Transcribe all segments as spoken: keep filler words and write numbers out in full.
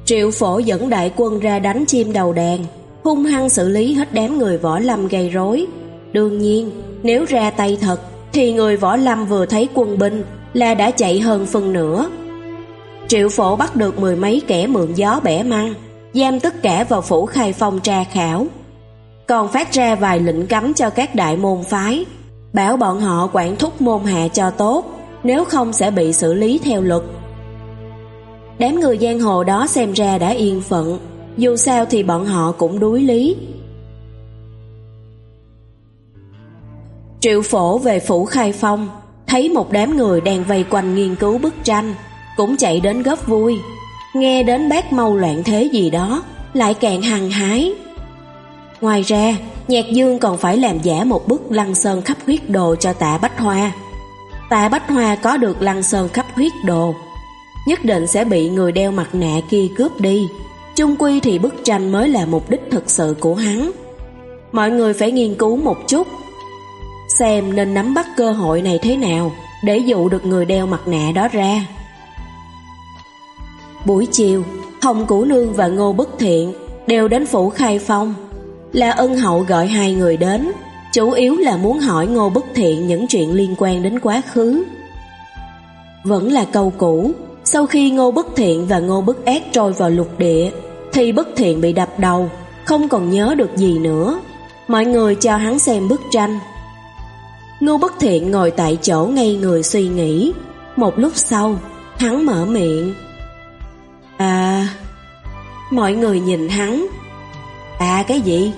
Triệu Phổ dẫn đại quân ra đánh chim đầu đàn, hung hăng xử lý hết đám người võ lâm gây rối. Đương nhiên, nếu ra tay thật thì người võ lâm vừa thấy quân binh là đã chạy hơn phân nửa. Triệu Phổ bắt được mười mấy kẻ mượn gió bẻ măng, giam tất cả vào phủ Khai Phong tra khảo, còn phát ra vài lệnh cấm cho các đại môn phái, bảo bọn họ quản thúc môn hạ cho tốt, nếu không sẽ bị xử lý theo luật. Đám người giang hồ đó xem ra đã yên phận, dù sao thì bọn họ cũng đuối lý. Triệu Phổ về phủ Khai Phong, thấy một đám người đang vây quanh nghiên cứu bức tranh, cũng chạy đến góp vui. Nghe đến bát mâu loạn thế gì đó, lại càng hăng hái. Ngoài ra, Nhạc Dương còn phải làm giả một bức Lăng Sơn khắp huyết đồ cho Tạ Bách Hoa. Tạ Bách Hoa có được Lăng Sơn khắp huyết đồ, nhất định sẽ bị người đeo mặt nạ kia cướp đi. Chung quy thì bức tranh mới là mục đích thực sự của hắn. Mọi người phải nghiên cứu một chút, xem nên nắm bắt cơ hội này thế nào để dụ được người đeo mặt nạ đó ra. Buổi chiều, Hồng Cửu Nương và Ngô Bất Thiện đều đến phủ Khai Phong. Là Ân Hậu gọi hai người đến, chủ yếu là muốn hỏi Ngô Bất Thiện những chuyện liên quan đến quá khứ. Vẫn là câu cũ, sau khi Ngô Bất Thiện và Ngô Bất Ác trôi vào lục địa, thì Bất Thiện bị đập đầu, không còn nhớ được gì nữa. Mọi người cho hắn xem bức tranh. Ngô Bất Thiện ngồi tại chỗ ngây người suy nghĩ. Một lúc sau, hắn mở miệng. À... Mọi người nhìn hắn. À cái gì?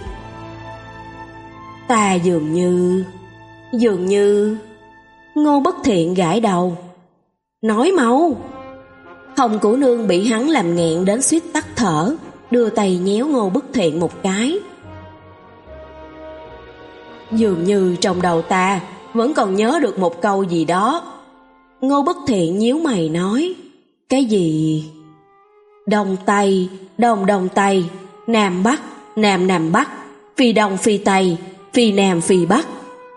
Ta dường như... Dường như... Ngô Bất Thiện gãi đầu. Nói mau. Hồng Cửu Nương bị hắn làm nghẹn đến suýt tắt thở, đưa tay nhéo Ngô Bất Thiện một cái. Dường như trong đầu ta vẫn còn nhớ được một câu gì đó. Ngô Bất Thiện nhíu mày nói. Cái gì? Đông Tây, Đông Đông Tây, Nam Bắc, Nam Nam Bắc, Phi Đông Phi Tây, Phi Nam Phi Bắc.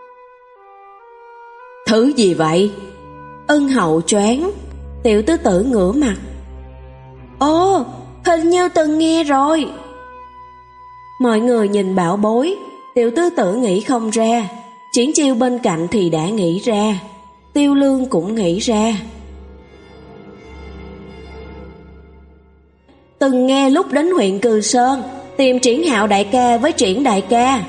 Thứ gì vậy? Ân Hậu choáng. Tiểu tứ tử ngửa mặt. Ồ, hình như từng nghe rồi. Mọi người nhìn bảo bối. Tiểu tứ tử nghĩ không ra. Triển Chiêu bên cạnh thì đã nghĩ ra. Tiêu Lương cũng nghĩ ra. Từng nghe lúc đến huyện Cừ Sơn tìm Triển Hạo đại ca với Triển đại ca.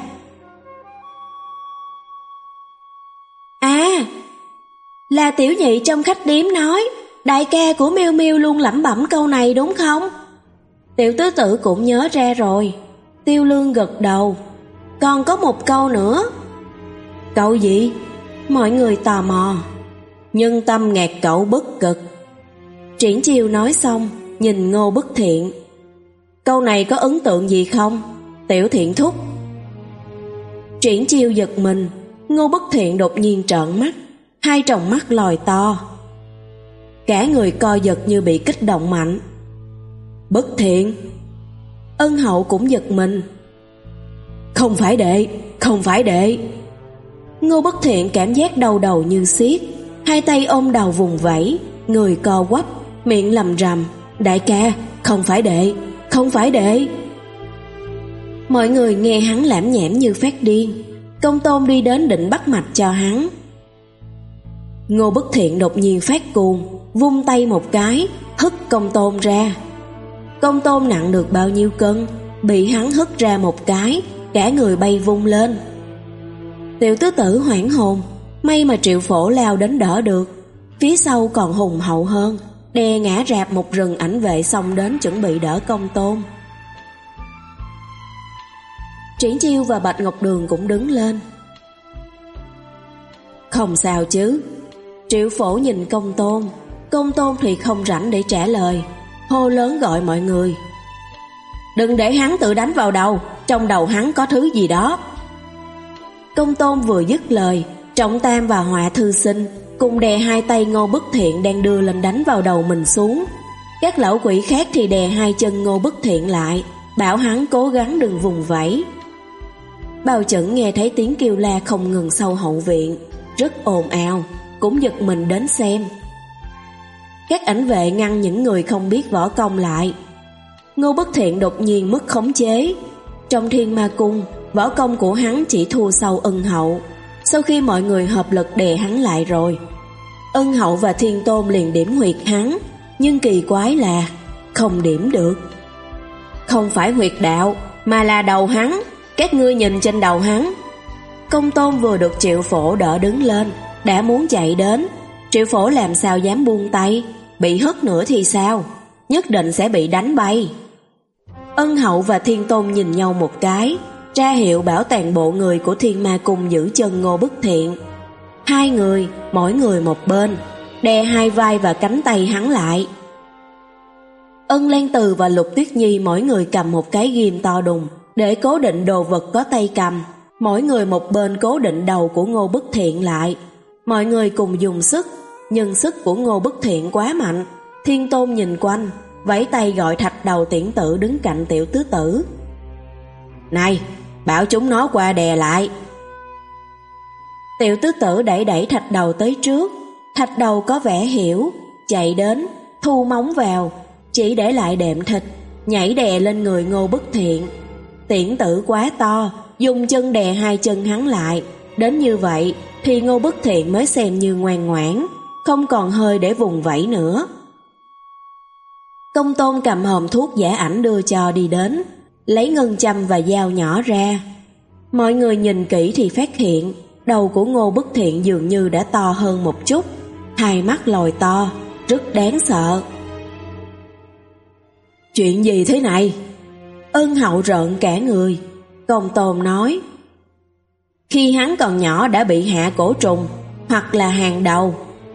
À, là tiểu nhị trong khách điếm nói đại ca của Miêu Miêu luôn lẩm bẩm câu này đúng không? Tiểu tứ tử cũng nhớ ra rồi. Tiêu Lương gật đầu. Còn có một câu nữa. Câu gì? Mọi người tò mò. Nhân tâm ngạt cậu bất cực. Triển Chiêu nói xong, nhìn Ngô Bất Thiện. Câu này có ấn tượng gì không? Tiểu Thiện thúc. Triển Chiêu giật mình. Ngô Bất Thiện đột nhiên trợn mắt, hai tròng mắt lòi to. Cả người co giật như bị kích động mạnh. Bất Thiện. Ân Hậu cũng giật mình. Không phải đệ, không phải đệ. Ngô Bất Thiện cảm giác đau đầu như xiết, hai tay ôm đầu vùng vẫy, người co quắp, miệng lầm rầm. Đại ca, không phải đệ, không phải đệ. Mọi người nghe hắn lảm nhảm như phát điên. Công Tôn đi đến định bắt mạch cho hắn. Ngô Bất Thiện đột nhiên phát cuồng, vung tay một cái, hất Công Tôn ra. Công Tôn nặng được bao nhiêu cân, bị hắn hất ra một cái, cả người bay vung lên. Tiểu tứ tử hoảng hồn, may mà Triệu Phổ lao đến đỡ được. Phía sau còn hùng hậu hơn, đè ngã rạp một rừng ảnh vệ xông đến chuẩn bị đỡ Công Tôn. Triển Chiêu và Bạch Ngọc Đường cũng đứng lên. Không sao chứ? Triệu Phổ nhìn Công Tôn. Công Tôn thì không rảnh để trả lời, hô lớn gọi mọi người. Đừng để hắn tự đánh vào đầu, trong đầu hắn có thứ gì đó. Công Tôn vừa dứt lời, Trọng Tam và Họa Thư Sinh cùng đè hai tay Ngô Bất Thiện đang đưa lên đánh vào đầu mình xuống. Các lão quỷ khác thì đè hai chân Ngô Bất Thiện lại, bảo hắn cố gắng đừng vùng vẫy. Bao Chẩn nghe thấy tiếng kêu la không ngừng sau hậu viện, rất ồn ào, cũng giật mình đến xem. Các ảnh vệ ngăn những người không biết võ công lại. Ngô Bất Thiện đột nhiên mất khống chế. Trong Thiên Ma Cung, võ công của hắn chỉ thua sau Ân Hậu. Sau khi mọi người hợp lực đè hắn lại rồi, Ân Hậu và Thiên Tôn liền điểm huyệt hắn, nhưng kỳ quái là không điểm được. Không phải huyệt đạo, mà là đầu hắn, các ngươi nhìn trên đầu hắn. Công Tôn vừa được Triệu Phổ đỡ đứng lên, đã muốn chạy đến. Triệu Phổ làm sao dám buông tay, bị hất nữa thì sao, nhất định sẽ bị đánh bay. Ân Hậu và Thiên Tôn nhìn nhau một cái, ra hiệu bảo toàn bộ người của Thiên Ma Cung giữ chân Ngô Bất Thiện. Hai người, mỗi người một bên, đè hai vai và cánh tay hắn lại. Ân Lan Từ và Lục Tuyết Nhi mỗi người cầm một cái ghim to đùng để cố định đồ vật có tay cầm, mỗi người một bên cố định đầu của Ngô Bất Thiện lại. Mọi người cùng dùng sức, nhưng sức của Ngô Bất Thiện quá mạnh. Thiên Tôn nhìn quanh, vẫy tay gọi Thạch Đầu Tiễn Tử đứng cạnh Tiểu Tứ Tử. Này, bảo chúng nó qua đè lại. Tiểu Tứ Tử đẩy đẩy Thạch Đầu tới trước. Thạch Đầu có vẻ hiểu, chạy đến, thu móng vào, chỉ để lại đệm thịt, nhảy đè lên người Ngô Bất Thiện. Tiễn Tử quá to, dùng chân đè hai chân hắn lại. Đến như vậy thì Ngô Bất Thiện mới xem như ngoan ngoãn, không còn hơi để vùng vẫy nữa. Công Tôn cầm hòm thuốc giả ảnh đưa cho đi đến, lấy ngân châm và dao nhỏ ra. Mọi người nhìn kỹ thì phát hiện đầu của Ngô Bất Thiện dường như đã to hơn một chút, hai mắt lồi to, rất đáng sợ. Chuyện gì thế này? Ân Hậu rợn cả người. Công Tôn nói, khi hắn còn nhỏ đã bị hạ cổ trùng, hoặc là hàng đầu.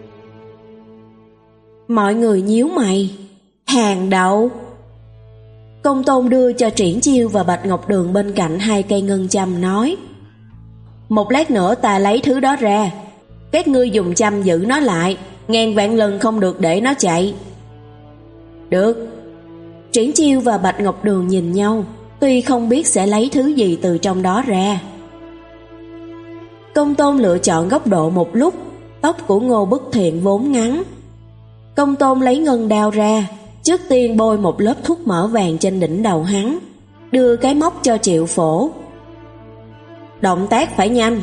Mọi người nhíu mày. Hàng đầu? Công Tôn đưa cho Triển Chiêu và Bạch Ngọc Đường bên cạnh hai cây ngân châm nói, một lát nữa ta lấy thứ đó ra, các ngươi dùng châm giữ nó lại, ngàn vạn lần không được để nó chạy. Được. Triển Chiêu và Bạch Ngọc Đường nhìn nhau, tuy không biết sẽ lấy thứ gì từ trong đó ra. Công Tôn lựa chọn góc độ một lúc. Tóc của Ngô Bất Thiện vốn ngắn. Công Tôn lấy ngân đao ra, trước tiên bôi một lớp thuốc mỡ vàng trên đỉnh đầu hắn, đưa cái móc cho Triệu Phổ. Động tác phải nhanh.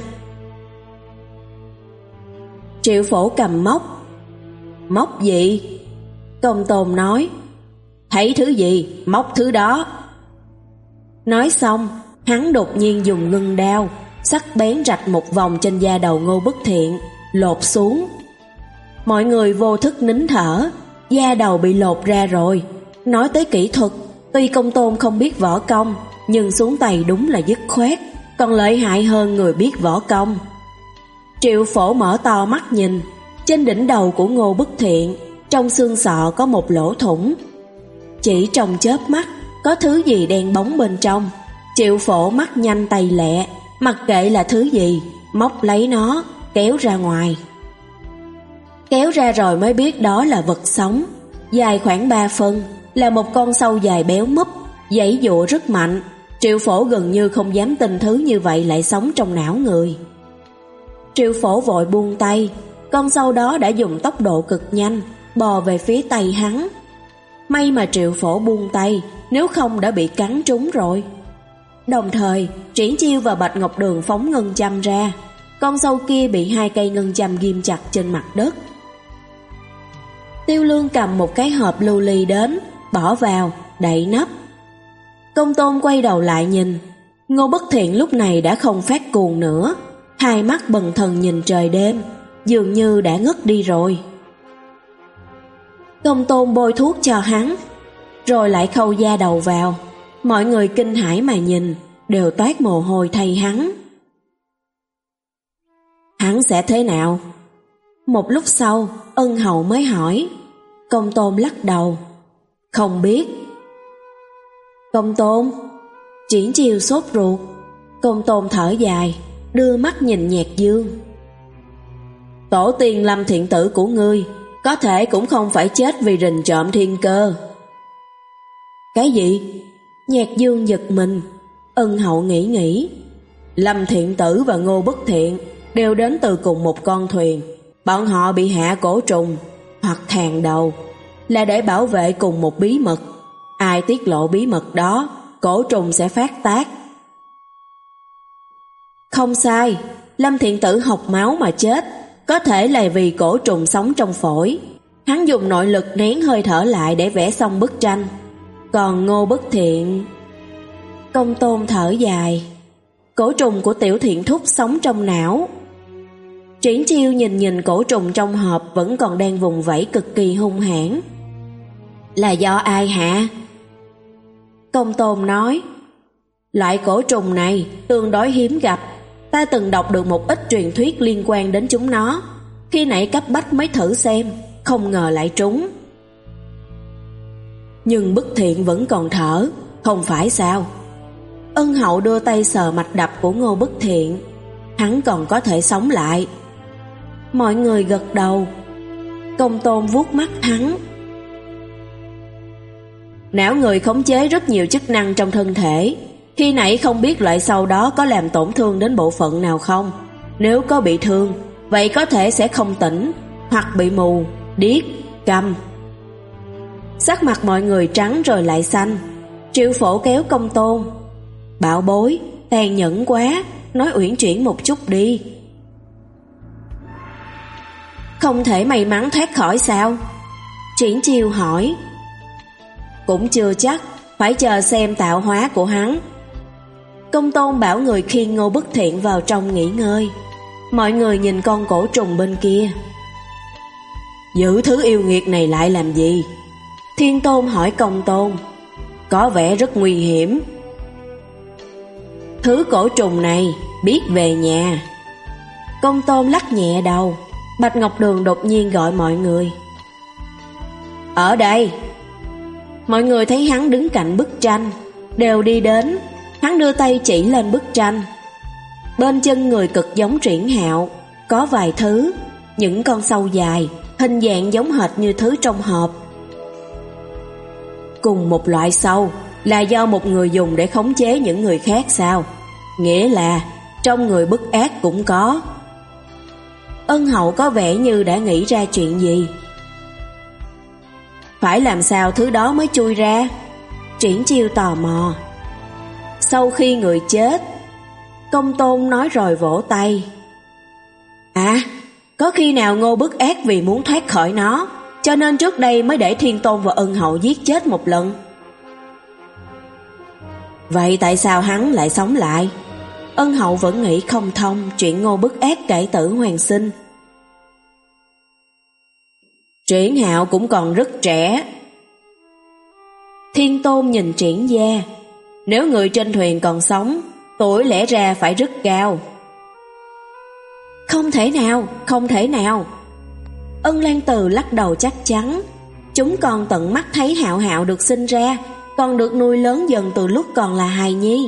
Triệu Phổ cầm móc. Móc gì? Công Tôn nói, thấy thứ gì, móc thứ đó. Nói xong, hắn đột nhiên dùng ngân đao sắc bén rạch một vòng trên da đầu Ngô Bất Thiện, lột xuống. Mọi người vô thức nín thở, da đầu bị lột ra rồi. Nói tới kỹ thuật, tuy Công Tôn không biết võ công, nhưng xuống tay đúng là dứt khoát, còn lợi hại hơn người biết võ công. Triệu Phổ mở to mắt nhìn, trên đỉnh đầu của Ngô Bất Thiện, trong xương sọ có một lỗ thủng. Chỉ trong chớp mắt, có thứ gì đen bóng bên trong. Triệu Phổ mắt nhanh tay lẹ, mặc kệ là thứ gì, móc lấy nó, kéo ra ngoài. Kéo ra rồi mới biết đó là vật sống, dài khoảng ba phân, là một con sâu dài béo múp, giãy giụa rất mạnh. Triệu Phổ gần như không dám tin thứ như vậy lại sống trong não người. Triệu Phổ vội buông tay, con sâu đó đã dùng tốc độ cực nhanh, bò về phía tay hắn. May mà Triệu Phổ buông tay, nếu không đã bị cắn trúng rồi. Đồng thời, Triển Chiêu và Bạch Ngọc Đường phóng ngân châm ra. Con sâu kia bị hai cây ngân châm ghim chặt trên mặt đất. Tiêu Lương cầm một cái hộp lưu ly đến, bỏ vào, đậy nắp. Công Tôn quay đầu lại nhìn. Ngô Bất Thiện lúc này đã không phát cuồng nữa, hai mắt bần thần nhìn trời đêm, dường như đã ngất đi rồi. Công Tôn bôi thuốc cho hắn, rồi lại khâu da đầu vào. Mọi người kinh hãi mà nhìn, đều toát mồ hôi thay hắn. Hắn sẽ thế nào? Một lúc sau, Ân Hậu mới hỏi. Công Tôn lắc đầu, không biết. Công Tôn. Triển Chiêu sốt ruột. Công Tôn thở dài, đưa mắt nhìn Nhạc Dương. Tổ tiên Lâm Thiện Tử của ngươi có thể cũng không phải chết vì rình trộm thiên cơ. Cái gì? Nhạc Dương giật mình. Ân Hậu nghĩ nghĩ. Lâm Thiện Tử và Ngô Bất Thiện đều đến từ cùng một con thuyền. Bọn họ bị hạ cổ trùng hoặc hàng đầu là để bảo vệ cùng một bí mật. Ai tiết lộ bí mật đó, cổ trùng sẽ phát tác. Không sai, Lâm Thiện Tử học máu mà chết, có thể là vì cổ trùng sống trong phổi. Hắn dùng nội lực nén hơi thở lại để vẽ xong bức tranh. Còn Ngô Bất Thiện... Công Tôn thở dài. Cổ trùng của Tiểu Thiện Thúc sống trong não. Triển Chiêu nhìn nhìn cổ trùng trong hộp vẫn còn đang vùng vẫy cực kỳ hung hãn. Là do ai hả? Công Tôn nói, loại cổ trùng này tương đối hiếm gặp. Ta từng đọc được một ít truyền thuyết liên quan đến chúng nó. Khi nãy cấp bách mới thử xem, không ngờ lại trúng. Nhưng Bất Thiện vẫn còn thở, không phải sao? Ân Hậu đưa tay sờ mạch đập của Ngô Bất Thiện. Hắn còn có thể sống lại. Mọi người gật đầu. Công Tôn vuốt mắt hắn. Não người khống chế rất nhiều chức năng trong thân thể. Khi nãy không biết loại sâu đó có làm tổn thương đến bộ phận nào không. Nếu có bị thương, vậy có thể sẽ không tỉnh, hoặc bị mù, điếc, câm. Sắc mặt mọi người trắng rồi lại xanh. Triệu Phổ kéo Công Tôn. Bảo bối, tàn nhẫn quá, nói uyển chuyển một chút đi. Không thể may mắn thoát khỏi sao? Triển Chiêu hỏi. Cũng chưa chắc, phải chờ xem tạo hóa của hắn. Công Tôn bảo người khiêng Ngô Bất Thiện vào trong nghỉ ngơi. Mọi người nhìn con cổ trùng bên kia. Giữ thứ yêu nghiệt này lại làm gì? Thiên Tôn hỏi Công Tôn. Có vẻ rất nguy hiểm. Thứ cổ trùng này biết về nhà. Công Tôn lắc nhẹ đầu. Bạch Ngọc Đường đột nhiên gọi mọi người. Ở đây. Mọi người thấy hắn đứng cạnh bức tranh, đều đi đến. Hắn đưa tay chỉ lên bức tranh. Bên chân người cực giống Triển Hạo, có vài thứ, những con sâu dài, hình dạng giống hệt như thứ trong hộp. Cùng một loại sâu, là do một người dùng để khống chế những người khác sao? Nghĩa là trong người bức ác cũng có. Ân Hậu có vẻ như đã nghĩ ra chuyện gì. Phải làm sao thứ đó mới chui ra? Triển Chiêu tò mò. Sau khi người chết. Công Tôn nói rồi vỗ tay. À, có khi nào Ngô Bức Ác vì muốn thoát khỏi nó, cho nên trước đây mới để Thiên Tôn và Ân Hậu giết chết một lần. Vậy tại sao hắn lại sống lại? Ân Hậu vẫn nghĩ không thông chuyện Ngô Bức Ác cải tử hoàn sinh. Triển Hạo cũng còn rất trẻ. Thiên Tôn nhìn Triển Gia. Nếu người trên thuyền còn sống, tuổi lẽ ra phải rất cao. Không thể nào, không thể nào. Ân Lan Từ lắc đầu chắc chắn. Chúng còn tận mắt thấy Hạo Hạo được sinh ra, còn được nuôi lớn dần từ lúc còn là hài nhi.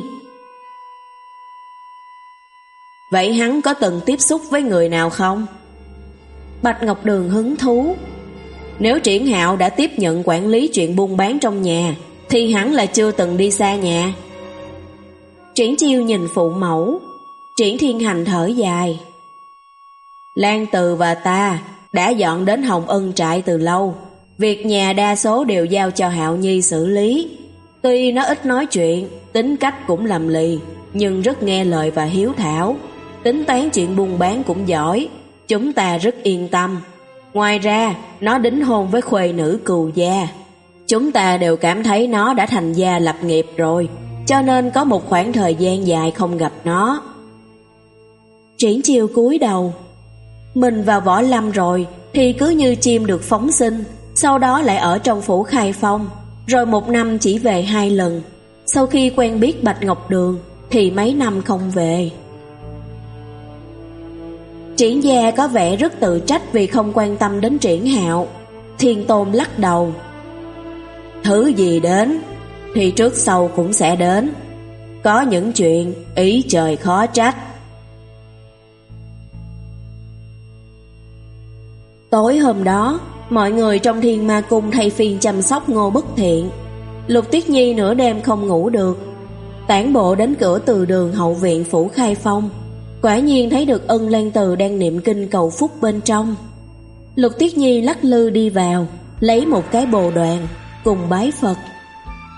Vậy hắn có từng tiếp xúc với người nào không? Bạch Ngọc Đường hứng thú. Nếu Triển Hạo đã tiếp nhận quản lý chuyện buôn bán trong nhà, thì hắn là chưa từng đi xa nhà. Triển Chiêu nhìn phụ mẫu. Triển Thiên Hành thở dài. Lan Từ và ta đã dọn đến Hồng Ân trại từ lâu. Việc nhà đa số đều giao cho Hạo Nhi xử lý. Tuy nó ít nói chuyện, tính cách cũng lầm lì, nhưng rất nghe lời và hiếu thảo. Tính toán chuyện buôn bán cũng giỏi. Chúng ta rất yên tâm. Ngoài ra, nó đính hôn với khuê nữ Cừu Gia. Chúng ta đều cảm thấy nó đã thành gia lập nghiệp rồi, cho nên có một khoảng thời gian dài không gặp nó. Triển Chiêu cúi đầu. Mình vào võ lâm rồi thì cứ như chim được phóng sinh, sau đó lại ở trong phủ Khai Phong, rồi một năm chỉ về hai lần. Sau khi quen biết Bạch Ngọc Đường thì mấy năm không về. Triển Gia có vẻ rất tự trách vì không quan tâm đến Triển Hạo. Thiên Tôn lắc đầu. Thứ gì đến thì trước sau cũng sẽ đến. Có những chuyện ý trời khó trách. Tối hôm đó, mọi người trong Thiên Ma Cung thay phiên chăm sóc Ngô Bất Thiện. Lục Tuyết Nhi nửa đêm không ngủ được, tản bộ đến cửa từ đường hậu viện phủ Khai Phong. Quả nhiên thấy được Ân Lan Từ đang niệm kinh cầu phúc bên trong. Lục Tuyết Nhi lắc lư đi vào, lấy một cái bồ đoàn, cùng bái Phật.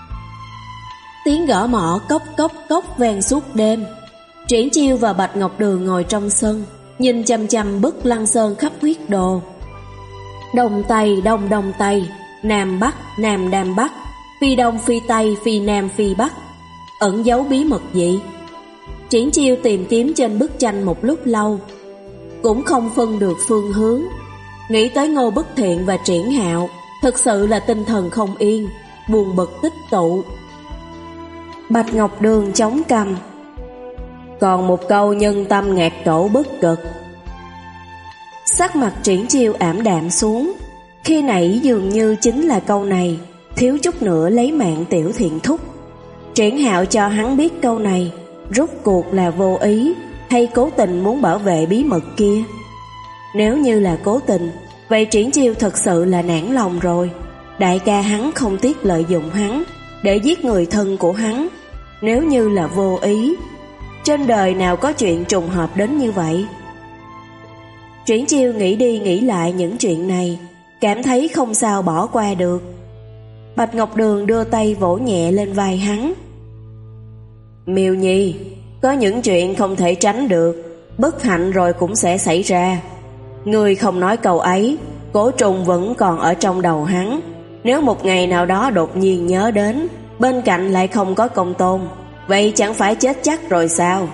Tiếng gõ mõ cốc cốc cốc vang suốt đêm. Triển Chiêu và Bạch Ngọc Đường ngồi trong sân, nhìn chằm chằm bức lăng sơn khắp huyết đồ. Đông Tây Đông Đông Tây, Nam Bắc Nam Nam Bắc, phi Đông phi Tây phi Nam phi Bắc, ẩn giấu bí mật gì? Triển Chiêu tìm kiếm trên bức tranh một lúc lâu, cũng không phân được phương hướng. Nghĩ tới Ngô Bất Thiện và Triển Hạo, thực sự là tinh thần không yên, buồn bực tích tụ. Bạch Ngọc Đường chống cằm. Còn một câu nhân tâm ngạt tổ bất cực. Sắc mặt Triển Chiêu ảm đạm xuống. Khi nãy dường như chính là câu này, thiếu chút nữa lấy mạng Tiểu Thiện Thúc. Triển Hạo cho hắn biết câu này, rốt cuộc là vô ý hay cố tình muốn bảo vệ bí mật kia. Nếu như là cố tình, vậy Triển Chiêu thật sự là nản lòng rồi. Đại ca hắn không tiếc lợi dụng hắn để giết người thân của hắn. Nếu như là vô ý, trên đời nào có chuyện trùng hợp đến như vậy? Triển Chiêu nghĩ đi nghĩ lại những chuyện này, cảm thấy không sao bỏ qua được. Bạch Ngọc Đường đưa tay vỗ nhẹ lên vai hắn. Miêu Nhi, có những chuyện không thể tránh được, bất hạnh rồi cũng sẽ xảy ra. Ngươi không nói câu ấy, Cố Trùng vẫn còn ở trong đầu hắn. Nếu một ngày nào đó đột nhiên nhớ đến, bên cạnh lại không có Công Tôn, vậy chẳng phải chết chắc rồi sao?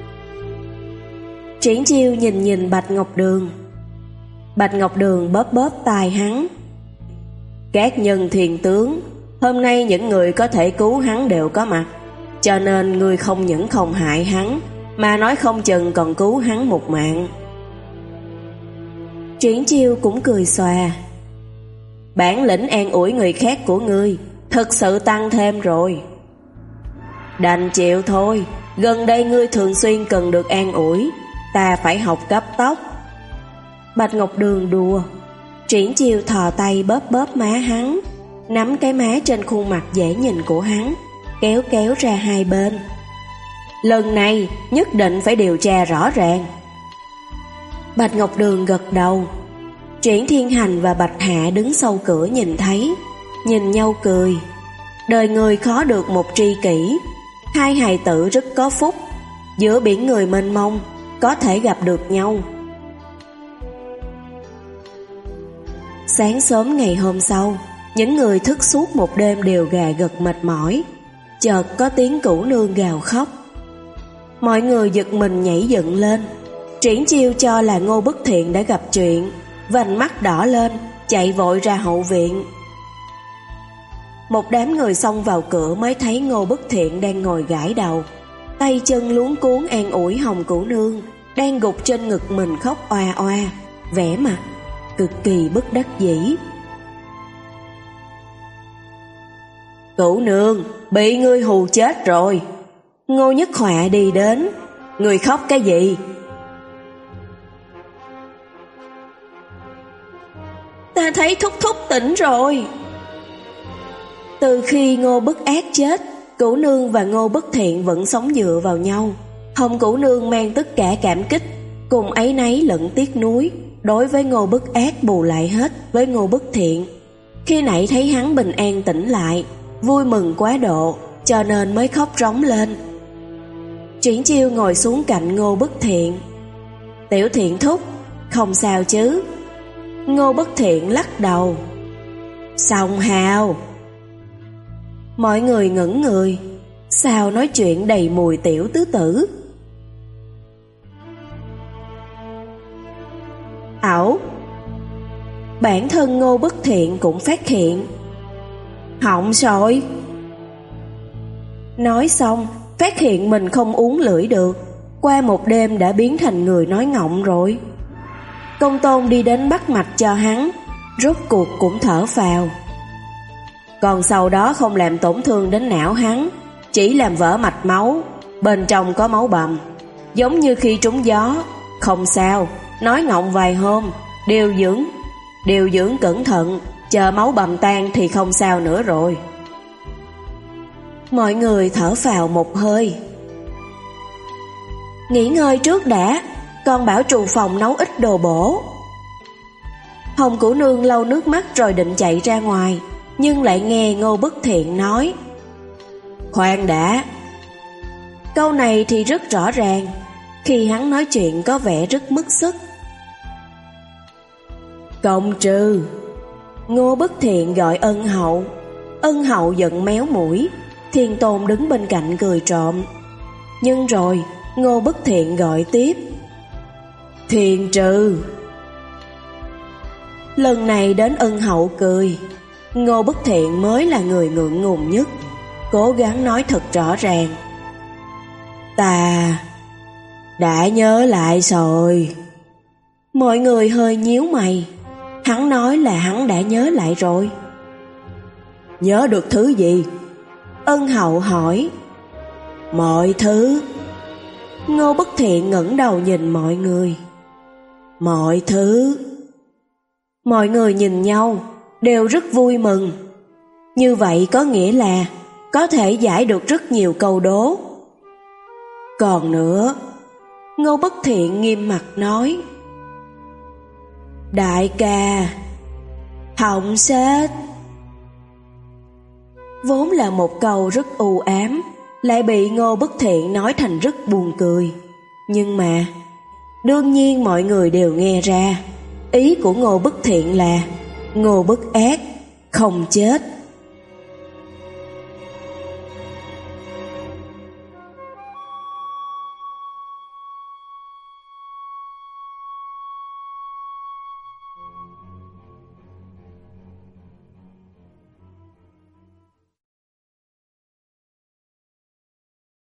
Triển Chiêu nhìn nhìn Bạch Ngọc Đường. Bạch Ngọc Đường bóp bóp tai hắn. Các nhân thiền tướng, hôm nay những người có thể cứu hắn đều có mặt, cho nên ngươi không những không hại hắn, mà nói không chừng còn cứu hắn một mạng. Triển Chiêu cũng cười xòa. Bản lĩnh an ủi người khác của ngươi thực sự tăng thêm rồi. Đành chịu thôi, gần đây ngươi thường xuyên cần được an ủi, ta phải học cấp tốc. Bạch Ngọc Đường đùa. Triển Chiêu thò tay bóp bóp má hắn, nắm cái má trên khuôn mặt dễ nhìn của hắn, kéo kéo ra hai bên. Lần này nhất định phải điều tra rõ ràng. Bạch Ngọc Đường gật đầu. Triển Thiên Hành và Bạch Hạ đứng sau cửa nhìn thấy, nhìn nhau cười. Đời người khó được một tri kỷ. Hai hài tử rất có phúc, giữa biển người mênh mông có thể gặp được nhau. Sáng sớm ngày hôm sau, những người thức suốt một đêm đều gà gật mệt mỏi. Chợt có tiếng cửu nương gào khóc. Mọi người giật mình nhảy dựng lên. Triển Chiêu cho là Ngô Bất Thiện đã gặp chuyện, vành mắt đỏ lên, chạy vội ra hậu viện. Một đám người xông vào cửa mới thấy Ngô Bất Thiện đang ngồi gãi đầu, tay chân luống cuống an ủi Hồng Cửu Nương đang gục trên ngực mình khóc oa oa, vẻ mặt cực kỳ bất đắc dĩ. Cửu Nương, bị ngươi hù chết rồi. Ngô Nhất Họa đi đến. Ngươi khóc cái gì? Ta thấy Thúc Thúc tỉnh rồi. Từ khi Ngô Bất Ác chết, Cửu Nương và Ngô Bất Thiện vẫn sống dựa vào nhau. Hồng Cửu Nương mang tất cả cảm kích cùng áy náy lẫn tiếc nuối đối với Ngô Bất Ác bù lại hết với Ngô Bất Thiện. Khi nãy thấy hắn bình an tỉnh lại, vui mừng quá độ, cho nên mới khóc rống lên. Triển Chiêu ngồi xuống cạnh Ngô Bất Thiện. Tiểu Thiện Thúc, không sao chứ? Ngô Bất Thiện lắc đầu. Xong hào. Mọi người ngẩn người. Sao nói chuyện đầy mùi tiểu tứ tử? Ảo. Bản thân Ngô Bất Thiện cũng phát hiện. Hỏng rồi. Nói xong, phát hiện mình không uống lưỡi được, qua một đêm đã biến thành người nói ngọng rồi. Công Tôn đi đến bắt mạch cho hắn, rốt cuộc cũng thở phào. Còn sau đó không làm tổn thương đến não hắn, chỉ làm vỡ mạch máu, bên trong có máu bầm, giống như khi trúng gió. Không sao, nói ngọng vài hôm, điều dưỡng, điều dưỡng cẩn thận, chờ máu bầm tan thì không sao nữa rồi. Mọi người thở phào một hơi. Nghỉ ngơi trước đã, con bảo trù phòng nấu ít đồ bổ. Hồng Cửu Nương lau nước mắt rồi định chạy ra ngoài, nhưng lại nghe Ngô Bất Thiện nói. Khoan đã. Câu này thì rất rõ ràng, khi hắn nói chuyện có vẻ rất mất sức. Công trư. Ngô Bất Thiện gọi Ân Hậu. Ân Hậu giận méo mũi. Thiên Tôn đứng bên cạnh cười trộm. Nhưng rồi Ngô Bất Thiện gọi tiếp. Thiên trừ. Lần này đến Ân Hậu cười. Ngô Bất Thiện mới là người ngượng ngùng nhất, cố gắng nói thật rõ ràng. Ta đã nhớ lại rồi. Mọi người hơi nhíu mày. Hắn nói là hắn đã nhớ lại rồi. Nhớ được thứ gì? Ân Hậu hỏi. Mọi thứ. Ngô Bất Thiện ngẩng đầu nhìn mọi người. Mọi thứ. Mọi người nhìn nhau, đều rất vui mừng. Như vậy có nghĩa là có thể giải được rất nhiều câu đố. Còn nữa, Ngô Bất Thiện nghiêm mặt nói. Đại ca, hỏng xết. Vốn là một câu rất u ám, lại bị Ngô Bất Thiện nói thành rất buồn cười. Nhưng mà đương nhiên mọi người đều nghe ra, ý của Ngô Bất Thiện là Ngô Bất Ác không chết.